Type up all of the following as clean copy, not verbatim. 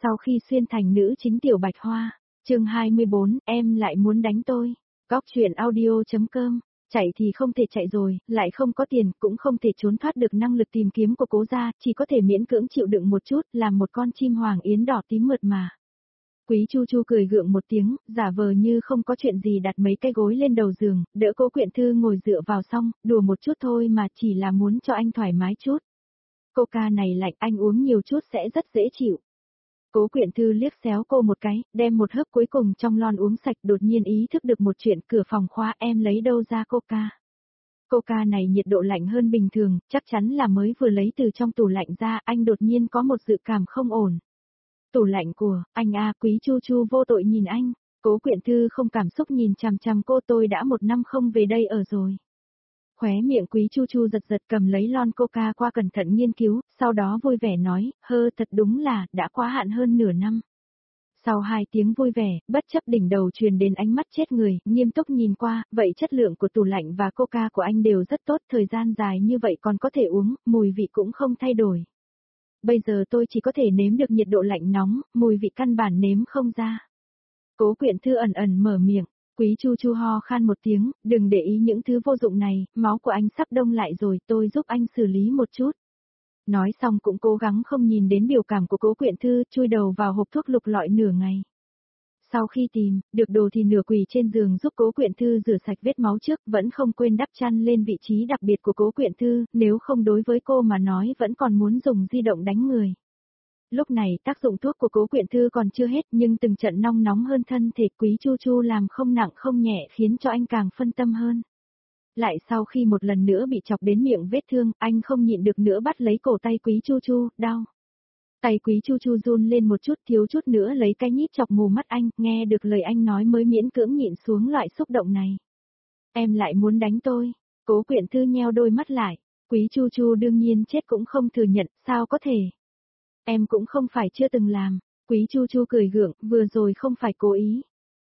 Sau khi xuyên thành nữ chính Tiểu Bạch Hoa, chương 24, em lại muốn đánh tôi. Góc truyện audio.com, chạy thì không thể chạy rồi, lại không có tiền, cũng không thể trốn thoát được năng lực tìm kiếm của Cố gia, chỉ có thể miễn cưỡng chịu đựng một chút, làm một con chim hoàng yến đỏ tím mượt mà. Quý Chu Chu cười gượng một tiếng, giả vờ như không có chuyện gì, đặt mấy cái gối lên đầu giường, đỡ Cố Quyện Thư ngồi dựa vào xong, đùa một chút thôi mà, chỉ là muốn cho anh thoải mái chút. Coca này lạnh, anh uống nhiều chút sẽ rất dễ chịu. Cố Quyện Thư liếc xéo cô một cái, đem một hớp cuối cùng trong lon uống sạch, đột nhiên ý thức được một chuyện, cửa phòng khóa, em lấy đâu ra Coca. Coca này nhiệt độ lạnh hơn bình thường, chắc chắn là mới vừa lấy từ trong tủ lạnh ra, anh đột nhiên có một dự cảm không ổn. Tủ lạnh của, anh à, Quý Chu Chu vô tội nhìn anh, Cố Quyện Thư không cảm xúc nhìn chằm chằm cô, tôi đã 1 năm không về đây ở rồi. Khóe miệng Quý Chu Chu giật giật, cầm lấy lon Coca qua cẩn thận nghiên cứu, sau đó vui vẻ nói, thật đúng là, đã quá hạn hơn nửa năm. Sau 2 tiếng vui vẻ, bất chấp đỉnh đầu truyền đến ánh mắt chết người, nghiêm túc nhìn qua, vậy chất lượng của tủ lạnh và Coca của anh đều rất tốt, thời gian dài như vậy còn có thể uống, mùi vị cũng không thay đổi. Bây giờ tôi chỉ có thể nếm được nhiệt độ lạnh nóng, mùi vị căn bản nếm không ra. Cố Quyện Thư ẩn ẩn mở miệng. Quý Chu Chu ho khan một tiếng, đừng để ý những thứ vô dụng này, máu của anh sắp đông lại rồi, tôi giúp anh xử lý một chút. Nói xong cũng cố gắng không nhìn đến biểu cảm của Cố Quyện Thư, chui đầu vào hộp thuốc lục lọi nửa ngày. Sau khi tìm, được đồ thì nửa quỳ trên giường giúp Cố Quyện Thư rửa sạch vết máu trước, vẫn không quên đắp chăn lên vị trí đặc biệt của Cố Quyện Thư, nếu không đối với cô mà nói vẫn còn muốn dùng di động đánh người. Lúc này tác dụng thuốc của Cố Quyện Thư còn chưa hết, nhưng từng trận nong nóng hơn thân thể Quý Chu Chu làm không nặng không nhẹ khiến cho anh càng phân tâm hơn. Lại sau khi một lần nữa bị chọc đến miệng vết thương, anh không nhịn được nữa bắt lấy cổ tay Quý Chu Chu, đau. Tay Quý Chu Chu run lên một chút, thiếu chút nữa lấy cái nhíp chọc mù mắt anh, nghe được lời anh nói mới miễn cưỡng nhịn xuống loại xúc động này. Em lại muốn đánh tôi. Cố Quyện Thư nheo đôi mắt lại. Quý Chu Chu đương nhiên chết cũng không thừa nhận, sao có thể. Em cũng không phải chưa từng làm. Quý Chu Chu cười gượng, vừa rồi không phải cố ý.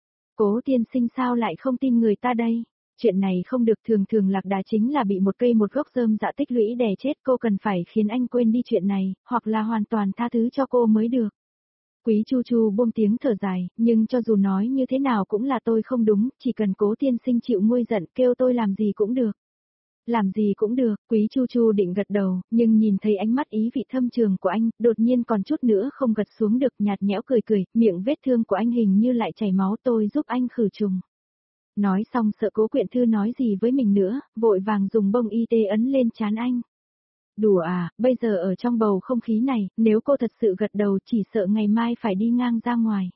Cố tiên sinh sao lại không tin người ta đây? Chuyện này không được, thường lạc đà chính là bị một cây một gốc rơm dạ tích lũy đè chết, cô cần phải khiến anh quên đi chuyện này, hoặc là hoàn toàn tha thứ cho cô mới được. Quý Chu Chu buông tiếng thở dài, nhưng cho dù nói như thế nào cũng là tôi không đúng, chỉ cần Cố tiên sinh chịu nguôi giận, kêu tôi làm gì cũng được. Làm gì cũng được, Quý Chu Chu định gật đầu, nhưng nhìn thấy ánh mắt ý vị thâm trường của anh, đột nhiên còn chút nữa không gật xuống được, nhạt nhẽo cười, miệng vết thương của anh hình như lại chảy máu, tôi giúp anh khử trùng. Nói xong sợ Cố Quyện Thư nói gì với mình nữa, vội vàng dùng bông y tế ấn lên trán anh. Đùa à, bây giờ ở trong bầu không khí này, nếu cô thật sự gật đầu chỉ sợ ngày mai phải đi ngang ra ngoài.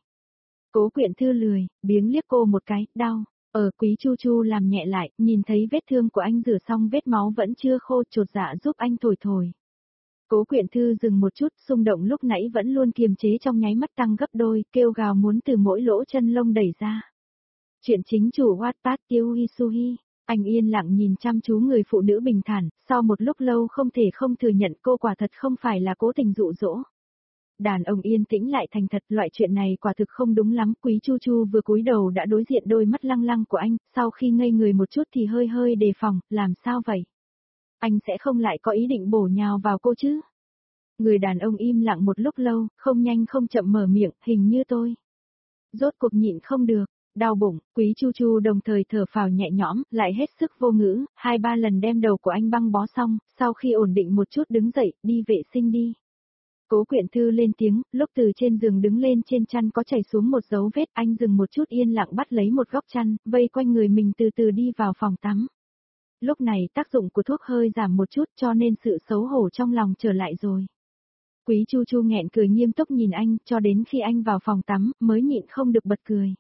Cố Quyện Thư lười, biếng liếc cô một cái, đau. Quý Chu Chu làm nhẹ lại, nhìn thấy vết thương của anh rửa xong vết máu vẫn chưa khô, chột dạ giúp anh thổi. Cố Quyện Thư dừng một chút, xung động lúc nãy vẫn luôn kiềm chế trong nháy mắt tăng gấp đôi, kêu gào muốn từ mỗi lỗ chân lông đẩy ra. Chuyện chính chủ Wattpad Tiêu Hisuhi, anh yên lặng nhìn chăm chú người phụ nữ bình thản, sau một lúc lâu không thể không thừa nhận cô quả thật không phải là cố tình dụ dỗ. Đàn ông yên tĩnh lại thành thật, loại chuyện này quả thực không đúng lắm. Quý Chu Chu vừa cúi đầu đã đối diện đôi mắt lăng lăng của anh, sau khi ngây người một chút thì hơi đề phòng, làm sao vậy? Anh sẽ không lại có ý định bổ nhào vào cô chứ? Người đàn ông im lặng một lúc lâu, không nhanh không chậm mở miệng, hình như tôi. Rốt cuộc nhịn không được, đau bụng, Quý Chu Chu đồng thời thở phào nhẹ nhõm, lại hết sức vô ngữ, 2-3 lần đem đầu của anh băng bó xong, sau khi ổn định một chút đứng dậy, đi vệ sinh đi. Cố Quyện Thư lên tiếng, lúc từ trên giường đứng lên trên chăn có chảy xuống một dấu vết, anh dừng một chút yên lặng bắt lấy một góc chăn, vây quanh người mình từ từ đi vào phòng tắm. Lúc này tác dụng của thuốc hơi giảm một chút cho nên sự xấu hổ trong lòng trở lại rồi. Quý Chu Chu nghẹn cười nghiêm túc nhìn anh, cho đến khi anh vào phòng tắm, mới nhịn không được bật cười.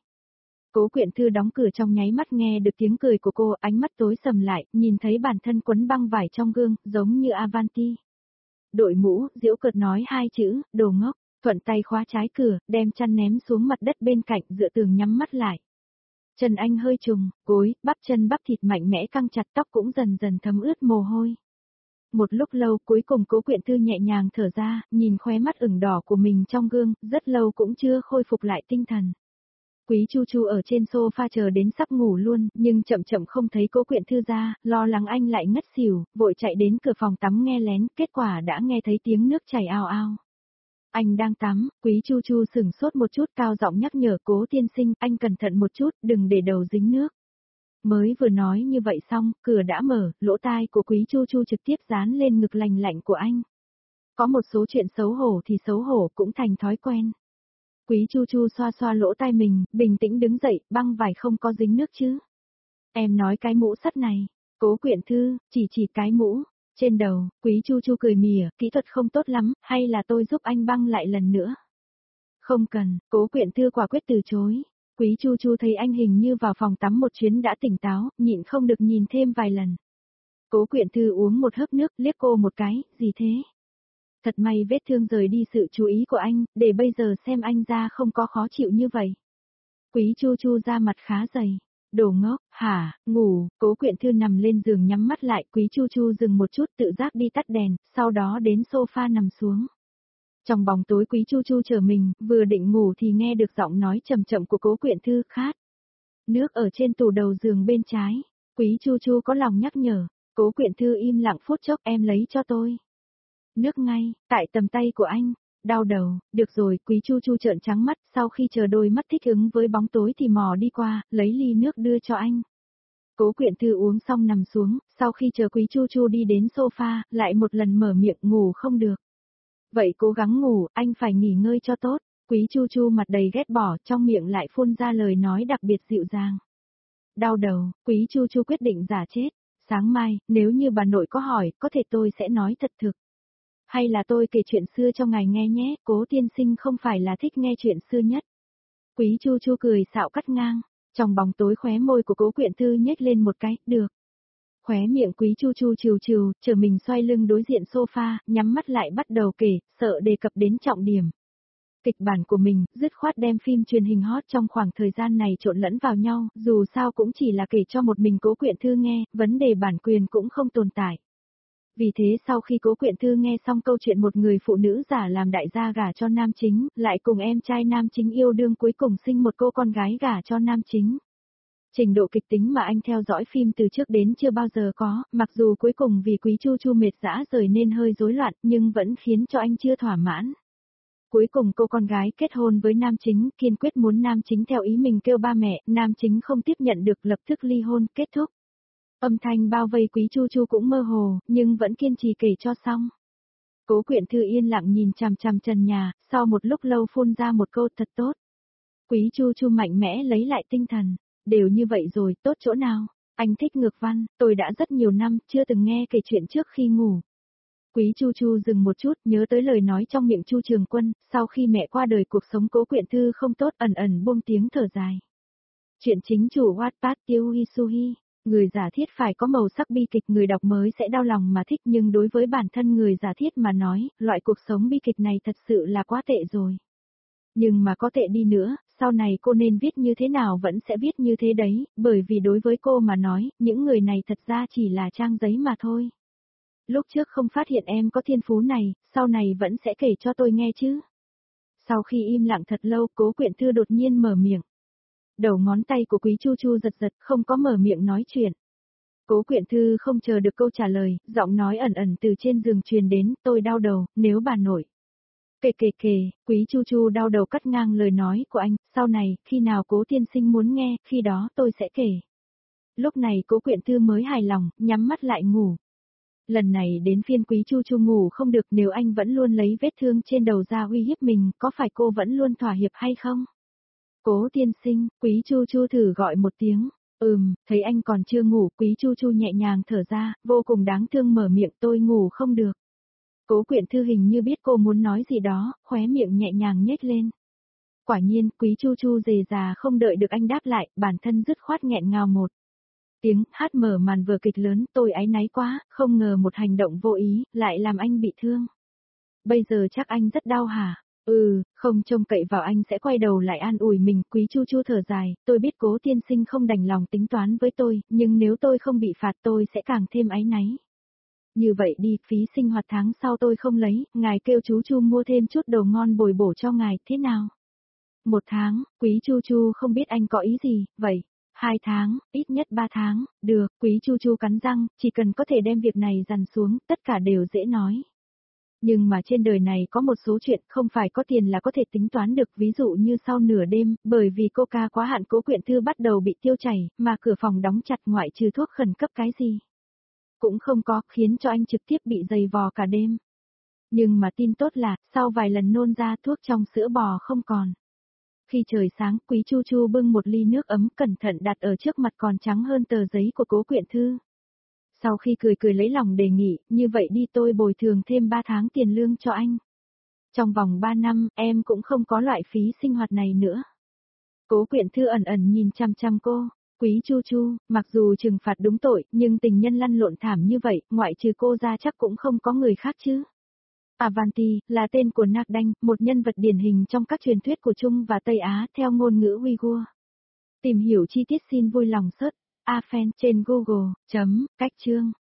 Cố Quyện Thư đóng cửa trong nháy mắt nghe được tiếng cười của cô, ánh mắt tối sầm lại, nhìn thấy bản thân quấn băng vải trong gương, giống như Avanti. Đội mũ, giễu cợt nói 2 chữ, đồ ngốc, thuận tay khóa trái cửa, đem chăn ném xuống mặt đất bên cạnh, dựa tường nhắm mắt lại. Chân anh hơi trùng, gối, bắp chân bắp thịt mạnh mẽ căng chặt, tóc cũng dần dần thấm ướt mồ hôi. Một lúc lâu cuối cùng Cố Quyện Thư nhẹ nhàng thở ra, nhìn khóe mắt ửng đỏ của mình trong gương, rất lâu cũng chưa khôi phục lại tinh thần. Quý Chu Chu ở trên sofa chờ đến sắp ngủ luôn, nhưng chậm không thấy Cố Quyện Thư ra, lo lắng anh lại ngất xỉu, vội chạy đến cửa phòng tắm nghe lén, kết quả đã nghe thấy tiếng nước chảy ào ào. Anh đang tắm, Quý Chu Chu sửng sốt một chút, cao giọng nhắc nhở Cố tiên sinh, anh cẩn thận một chút, đừng để đầu dính nước. Mới vừa nói như vậy xong, cửa đã mở, lỗ tai của Quý Chu Chu trực tiếp dán lên ngực lành lạnh của anh. Có một số chuyện xấu hổ thì xấu hổ cũng thành thói quen. Quý Chu Chu xoa xoa lỗ tai mình, bình tĩnh đứng dậy, băng vải không có dính nước chứ. Em nói cái mũ sắt này, Cố Quyện Thư, chỉ cái mũ. Trên đầu, Quý Chu Chu cười mỉa, kỹ thuật không tốt lắm, hay là tôi giúp anh băng lại lần nữa. Không cần, Cố Quyện Thư quả quyết từ chối. Quý Chu Chu thấy anh hình như vào phòng tắm một chuyến đã tỉnh táo, nhịn không được nhìn thêm vài lần. Cố Quyện Thư uống một hớp nước, liếc cô một cái, gì thế? Thật may vết thương rời đi sự chú ý của anh, để bây giờ xem anh ra không có khó chịu như vậy. Quý Chu Chu ra mặt khá dày. Đồ ngốc, hả, ngủ, Cố Quyện Thư nằm lên giường nhắm mắt lại, Quý Chu Chu dừng một chút tự giác đi tắt đèn, sau đó đến sofa nằm xuống. Trong bóng tối Quý Chu Chu chờ mình, vừa định ngủ thì nghe được giọng nói chậm chậm của Cố Quyện Thư, khát. Nước ở trên tủ đầu giường bên trái, Quý Chu Chu có lòng nhắc nhở, Cố Quyện Thư im lặng phút chốc, em lấy cho tôi. Nước ngay, tại tầm tay của anh. Đau đầu, được rồi, Quý Chu Chu trợn trắng mắt, sau khi chờ đôi mắt thích ứng với bóng tối thì mò đi qua, lấy ly nước đưa cho anh. Cố Quyện Thư uống xong nằm xuống, sau khi chờ Quý Chu Chu đi đến sofa, lại một lần mở miệng, ngủ không được. Vậy cố gắng ngủ, anh phải nghỉ ngơi cho tốt. Quý Chu Chu mặt đầy ghét bỏ, trong miệng lại phun ra lời nói đặc biệt dịu dàng. Đau đầu, Quý Chu Chu quyết định giả chết. Sáng mai, nếu như bà nội có hỏi, có thể tôi sẽ nói thật thực. Hay là tôi kể chuyện xưa cho ngài nghe nhé, Cố tiên sinh không phải là thích nghe chuyện xưa nhất. Quý Chu Chu cười xạo cắt ngang, trong bóng tối khóe môi của Cố Quyện Thư nhếch lên một cái, được. Khóe miệng Quý Chu Chu trừ trừ, chờ mình xoay lưng đối diện sofa, nhắm mắt lại bắt đầu kể, sợ đề cập đến trọng điểm. Kịch bản của mình, dứt khoát đem phim truyền hình hot trong khoảng thời gian này trộn lẫn vào nhau, dù sao cũng chỉ là kể cho một mình Cố Quyện Thư nghe, vấn đề bản quyền cũng không tồn tại. Vì thế sau khi Cố Quyện Thư nghe xong câu chuyện một người phụ nữ giả làm đại gia gả cho nam chính, lại cùng em trai nam chính yêu đương cuối cùng sinh một cô con gái gả cho nam chính. Trình độ kịch tính mà anh theo dõi phim từ trước đến chưa bao giờ có, mặc dù cuối cùng vì Quý Chu Chu mệt dã rời nên hơi rối loạn, nhưng vẫn khiến cho anh chưa thỏa mãn. Cuối cùng cô con gái kết hôn với nam chính, kiên quyết muốn nam chính theo ý mình kêu ba mẹ, nam chính không tiếp nhận được lập tức ly hôn, kết thúc. Âm thanh bao vây Quý Chu Chu cũng mơ hồ, nhưng vẫn kiên trì kể cho xong. Cố Quyện Thư yên lặng nhìn chằm chằm trần nhà, sau một lúc lâu phun ra một câu thật tốt. Quý Chu Chu mạnh mẽ lấy lại tinh thần, đều như vậy rồi, tốt chỗ nào? Anh thích ngược văn, tôi đã rất nhiều năm chưa từng nghe kể chuyện trước khi ngủ. Quý Chu Chu dừng một chút, nhớ tới lời nói trong miệng Chu Trường Quân, sau khi mẹ qua đời cuộc sống Cố Quyện Thư không tốt, ẩn ẩn buông tiếng thở dài. Chuyện chính chủ Wattpad Tiêu Hisuhi. Người giả thiết phải có màu sắc bi kịch người đọc mới sẽ đau lòng mà thích, nhưng đối với bản thân người giả thiết mà nói, loại cuộc sống bi kịch này thật sự là quá tệ rồi. Nhưng mà có tệ đi nữa, sau này cô nên viết như thế nào vẫn sẽ viết như thế đấy, bởi vì đối với cô mà nói, những người này thật ra chỉ là trang giấy mà thôi. Lúc trước không phát hiện em có thiên phú này, sau này vẫn sẽ kể cho tôi nghe chứ. Sau khi im lặng thật lâu, Cố Quyện Thư đột nhiên mở miệng. Đầu ngón tay của Quý Chu Chu giật giật, không có mở miệng nói chuyện. Cố Quyện Thư không chờ được câu trả lời, giọng nói ẩn ẩn từ trên giường truyền đến, tôi đau đầu, nếu bà nội. Kể, Quý Chu Chu đau đầu cắt ngang lời nói của anh, sau này, khi nào Cố tiên sinh muốn nghe, khi đó tôi sẽ kể. Lúc này Cố Quyện Thư mới hài lòng, nhắm mắt lại ngủ. Lần này đến phiên Quý Chu Chu ngủ không được, nếu anh vẫn luôn lấy vết thương trên đầu ra uy hiếp mình, có phải cô vẫn luôn thỏa hiệp hay không? Cố tiên sinh, Quý Chu Chu thử gọi một tiếng. Thấy anh còn chưa ngủ, Quý Chu Chu nhẹ nhàng thở ra, vô cùng đáng thương mở miệng, tôi ngủ không được. Cố Quyện Thư hình như biết cô muốn nói gì đó, khóe miệng nhẹ nhàng nhếch lên. Quả nhiên, Quý Chu Chu dề già không đợi được anh đáp lại, bản thân dứt khoát nghẹn ngào một tiếng, hát mở màn vừa kịch lớn, tôi áy náy quá, không ngờ một hành động vô ý, lại làm anh bị thương. Bây giờ chắc anh rất đau hả? Không trông cậy vào anh sẽ quay đầu lại an ủi mình, Quý Chu Chu thở dài, tôi biết Cố tiên sinh không đành lòng tính toán với tôi, nhưng nếu tôi không bị phạt tôi sẽ càng thêm áy náy. Như vậy đi, phí sinh hoạt tháng sau tôi không lấy, ngài kêu chú Chu mua thêm chút đồ ngon bồi bổ cho ngài, thế nào? 1 tháng, Quý Chu Chu không biết anh có ý gì, vậy? 2 tháng, ít nhất 3 tháng, được, Quý Chu Chu cắn răng, chỉ cần có thể đem việc này dằn xuống, tất cả đều dễ nói. Nhưng mà trên đời này có một số chuyện không phải có tiền là có thể tính toán được, ví dụ như sau nửa đêm, bởi vì coca quá hạn Cố Quyện Thư bắt đầu bị tiêu chảy, mà cửa phòng đóng chặt ngoại trừ thuốc khẩn cấp cái gì cũng không có, khiến cho anh trực tiếp bị dày vò cả đêm. Nhưng mà tin tốt là, sau vài lần nôn ra thuốc trong sữa bò không còn. Khi trời sáng, Quý Chu Chu bưng một ly nước ấm cẩn thận đặt ở trước mặt còn trắng hơn tờ giấy của Cố Quyện Thư. Sau khi cười cười lấy lòng đề nghị, như vậy đi tôi bồi thường thêm 3 tháng tiền lương cho anh. Trong vòng 3 năm, em cũng không có loại phí sinh hoạt này nữa. Cố Quyện Thư ẩn ẩn nhìn chăm chăm cô. Quý Chu Chu, mặc dù trừng phạt đúng tội, nhưng tình nhân lăn lộn thảm như vậy, ngoại trừ cô ra chắc cũng không có người khác chứ. Avanti, là tên của Nạc Đanh, một nhân vật điển hình trong các truyền thuyết của Trung và Tây Á theo ngôn ngữ Uyghur. Tìm hiểu chi tiết xin vui lòng search Afen trên Google. Cách chương